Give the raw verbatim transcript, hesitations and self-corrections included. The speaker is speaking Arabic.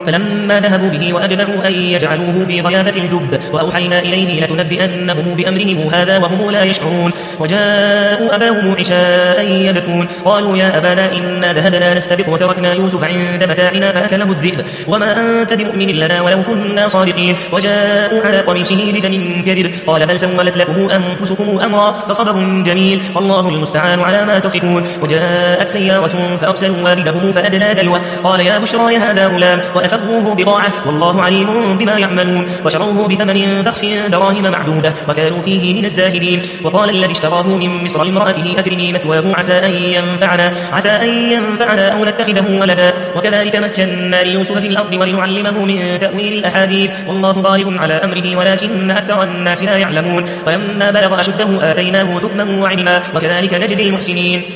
فلما ذهبوا به وأجمعوا أن يجعلوه في غيابة الجب وأوحينا إليه لتنبئنهم بأمرهم هذا وهم لا يشعرون. وجاءوا أباهم عشاء يبكون قالوا يا أبانا إنا ذهبنا نستبق وتركنا يوسف عند متاعنا فأكله الذئب وما أنت بمؤمن لنا ولو كنا صادقين. وجاءوا على قميصه بدم كذب قال بل سولت لكم أنفسكم أمرا فصبر جميل والله المستعان على ما تصفون. وجاءت سيارة فأرسلوا والدهم فأدلى دلوه قال يا بشرى هذا غلام وأسروه بضاعة والله عليم بما يعملون. وشروه بثمن بخس دراهم معدودة وكانوا فيه من الزاهدين. وقال الذي اشتراه من مصر لامرأته أكرمي مثواه عسى أن ينفعنا عسى أن ينفعنا أو نتخذه ولدا وكذلك مكنا ليوسف في الأرض ولنعلمه من تأويل الأحاديث والله غالب على أمره ولكن أكثر الناس لا يعلمون. ولما بلغ أشده آتيناه حكما وعلما وكذلك نجزي المحسنين.